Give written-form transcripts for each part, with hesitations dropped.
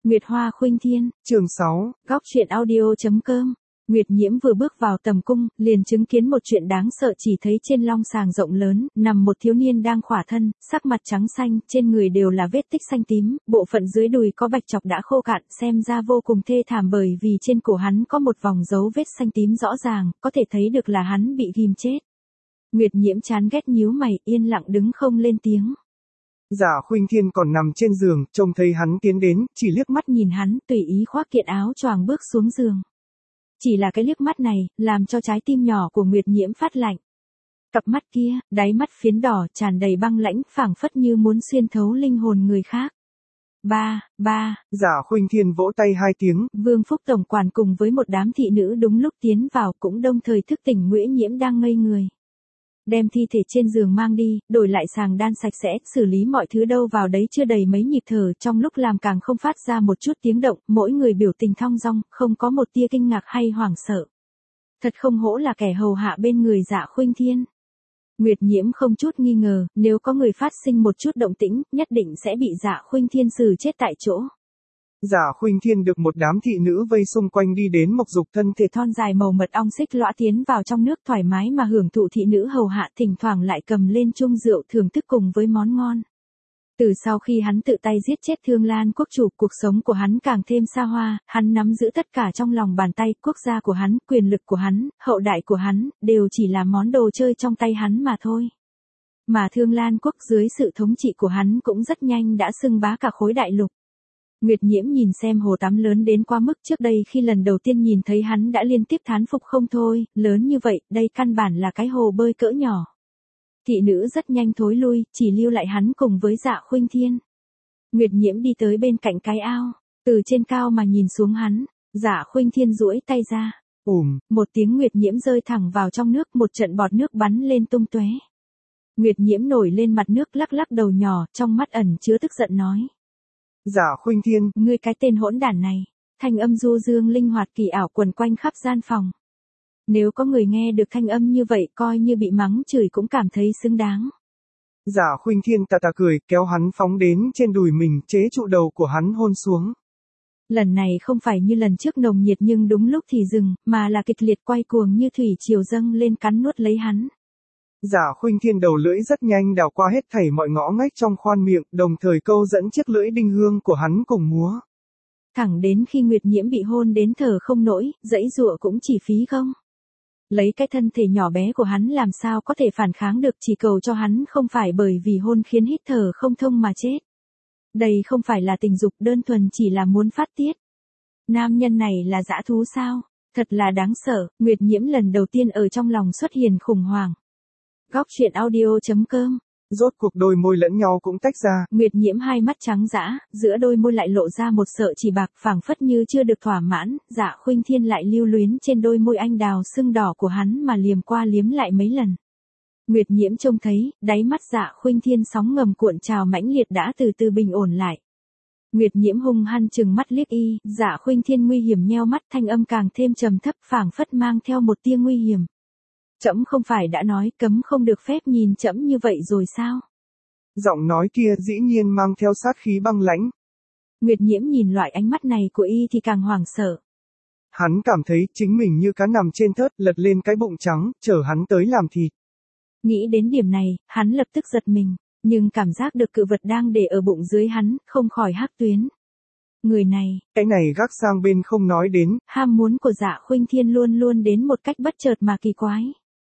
Nguyệt Hoa Khuynh Thiên, Chương 6. Góc truyện audio.com. Nguyệt Nhiễm vừa bước vào tầm cung, liền chứng kiến một chuyện đáng sợ, chỉ thấy trên long sàng rộng lớn, nằm một thiếu niên đang khỏa thân, sắc mặt trắng xanh, trên người đều là vết tích xanh tím, bộ phận dưới đùi có bạch chọc đã khô cạn, xem ra vô cùng thê thảm bởi vì trên cổ hắn có một vòng dấu vết xanh tím rõ ràng, có thể thấy được là hắn bị ghim chết. Nguyệt Nhiễm chán ghét nhíu mày, yên lặng đứng không lên tiếng. Dạ Khuynh Thiên còn nằm trên giường, trông thấy hắn tiến đến, chỉ liếc mắt nhìn hắn, tùy ý khoác kiện áo choàng bước xuống giường. Chỉ là cái liếc mắt này, làm cho trái tim nhỏ của Nguyệt Nhiễm phát lạnh. Cặp mắt kia, đáy mắt phiến đỏ, tràn đầy băng lãnh, phảng phất như muốn xuyên thấu linh hồn người khác. Ba. Dạ Khuynh Thiên vỗ tay hai tiếng. Vương Phúc tổng quản cùng với một đám thị nữ đúng lúc tiến vào, cũng đồng thời thức tỉnh Nguyễn Nhiễm đang ngây người. Đem thi thể trên giường mang đi, đổi lại sàng đan sạch sẽ, xử lý mọi thứ đâu vào đấy chưa đầy mấy nhịp thở, trong lúc làm càng không phát ra một chút tiếng động, mỗi người biểu tình thong dong, không có một tia kinh ngạc hay hoảng sợ. Thật không hổ là kẻ hầu hạ bên người Dạ Khuynh Thiên. Nguyệt Nhiễm không chút nghi ngờ, nếu có người phát sinh một chút động tĩnh, nhất định sẽ bị Dạ Khuynh Thiên xử chết tại chỗ. Dạ Khuynh Thiên được một đám thị nữ vây xung quanh đi đến mộc dục thân thể thon dài màu mật ong xích lõa tiến vào trong nước thoải mái mà hưởng thụ, thị nữ hầu hạ thỉnh thoảng lại cầm lên chung rượu thưởng thức cùng với món ngon. Từ sau khi hắn tự tay giết chết Thương Lan quốc chủ, cuộc sống của hắn càng thêm xa hoa, hắn nắm giữ tất cả trong lòng bàn tay, quốc gia của hắn, quyền lực của hắn, hậu đại của hắn, đều chỉ là món đồ chơi trong tay hắn mà thôi. Mà Thương Lan quốc dưới sự thống trị của hắn cũng rất nhanh đã xưng bá cả khối đại lục. Nguyệt Nhiễm nhìn xem hồ tắm lớn đến quá mức, trước đây khi lần đầu tiên nhìn thấy hắn đã liên tiếp thán phục không thôi, lớn như vậy, đây căn bản là cái hồ bơi cỡ nhỏ. Thị nữ rất nhanh thối lui, chỉ lưu lại hắn cùng với Dạ Khuynh Thiên. Nguyệt Nhiễm đi tới bên cạnh cái ao, từ trên cao mà nhìn xuống hắn, Dạ Khuynh Thiên duỗi tay ra. Một tiếng Nguyệt Nhiễm rơi thẳng vào trong nước, một trận bọt nước bắn lên tung tóe. Nguyệt Nhiễm nổi lên mặt nước, lắc lắc đầu nhỏ, trong mắt ẩn chứa tức giận nói. Dạ Khuynh Thiên, ngươi cái tên hỗn đản này. Thanh âm du dương linh hoạt kỳ ảo quần quanh khắp gian phòng. Nếu có người nghe được thanh âm như vậy, coi như bị mắng chửi cũng cảm thấy xứng đáng. Dạ Khuynh Thiên tà tà cười, kéo hắn phóng đến trên đùi mình, chế trụ đầu của hắn hôn xuống. Lần này không phải như lần trước nồng nhiệt nhưng đúng lúc thì dừng, mà là kịch liệt quay cuồng như thủy triều dâng lên cắn nuốt lấy hắn. Dạ Khuynh Thiên đầu lưỡi rất nhanh đào qua hết thảy mọi ngõ ngách trong khoan miệng, đồng thời câu dẫn chiếc lưỡi đinh hương của hắn cùng múa. Thẳng đến khi Nguyệt Nhiễm bị hôn đến thở không nổi, dãy dụa cũng chỉ phí không. Lấy cái thân thể nhỏ bé của hắn làm sao có thể phản kháng được, chỉ cầu cho hắn không phải bởi vì hôn khiến hít thở không thông mà chết. Đây không phải là tình dục, đơn thuần chỉ là muốn phát tiết. Nam nhân này là dã thú sao? Thật là đáng sợ. Nguyệt Nhiễm lần đầu tiên ở trong lòng xuất hiện khủng hoảng. Góc truyện audio.com. Rốt cuộc đôi môi lẫn nhau cũng tách ra. Nguyệt Nhiễm hai mắt trắng dã, giữa đôi môi lại lộ ra một sợi chỉ bạc, phảng phất như chưa được thỏa mãn. Dạ Khuynh Thiên lại lưu luyến trên đôi môi anh đào sưng đỏ của hắn mà liếm qua liếm lại mấy lần. Nguyệt Nhiễm trông thấy, đáy mắt Dạ Khuynh Thiên sóng ngầm cuộn trào mãnh liệt đã từ từ bình ổn lại. Nguyệt Nhiễm hung hăng trừng mắt liếc y, Dạ Khuynh Thiên nguy hiểm nheo mắt, thanh âm càng thêm trầm thấp, phảng phất mang theo một tia nguy hiểm. Trẫm không phải đã nói cấm không được phép nhìn trẫm như vậy rồi sao? Giọng nói kia dĩ nhiên mang theo sát khí băng lãnh. Nguyệt Nhiễm nhìn loại ánh mắt này của y thì càng hoảng sợ. Hắn cảm thấy chính mình như cá nằm trên thớt, lật lên cái bụng trắng, chờ hắn tới làm thịt. Nghĩ đến điểm này, hắn lập tức giật mình, nhưng cảm giác được cự vật đang để ở bụng dưới hắn, không khỏi hắc tuyến. Người này, cái này gác sang bên không nói đến. Ham muốn của Dạ Khuynh Thiên luôn luôn đến một cách bất chợt mà kỳ quái.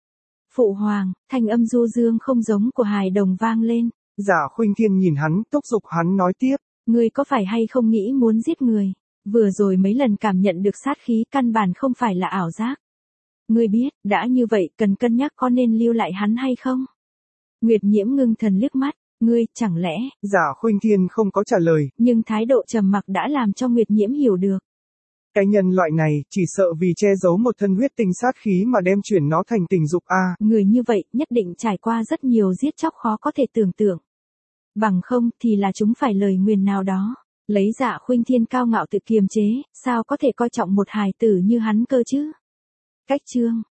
Phụ hoàng, thanh âm du dương không giống của hài đồng vang lên. Dạ Khuynh Thiên nhìn hắn, thúc giục hắn nói tiếp. Ngươi có phải hay không nghĩ muốn giết người? Vừa rồi mấy lần cảm nhận được sát khí, căn bản không phải là ảo giác. Ngươi biết, đã như vậy, cần cân nhắc có nên lưu lại hắn hay không? Nguyệt Nhiễm ngưng thần liếc mắt, ngươi, chẳng lẽ? Dạ Khuynh Thiên không có trả lời. Nhưng thái độ trầm mặc đã làm cho Nguyệt Nhiễm hiểu được. Cái nhân loại này, chỉ sợ vì che giấu một thân huyết tinh sát khí mà đem chuyển nó thành tình dục a. Người như vậy, nhất định trải qua rất nhiều giết chóc khó có thể tưởng tượng. Bằng không, thì là chúng phải lời nguyền nào đó. Lấy Dạ Khuynh Thiên cao ngạo tự kiềm chế, sao có thể coi trọng một hài tử như hắn cơ chứ? Cách chương.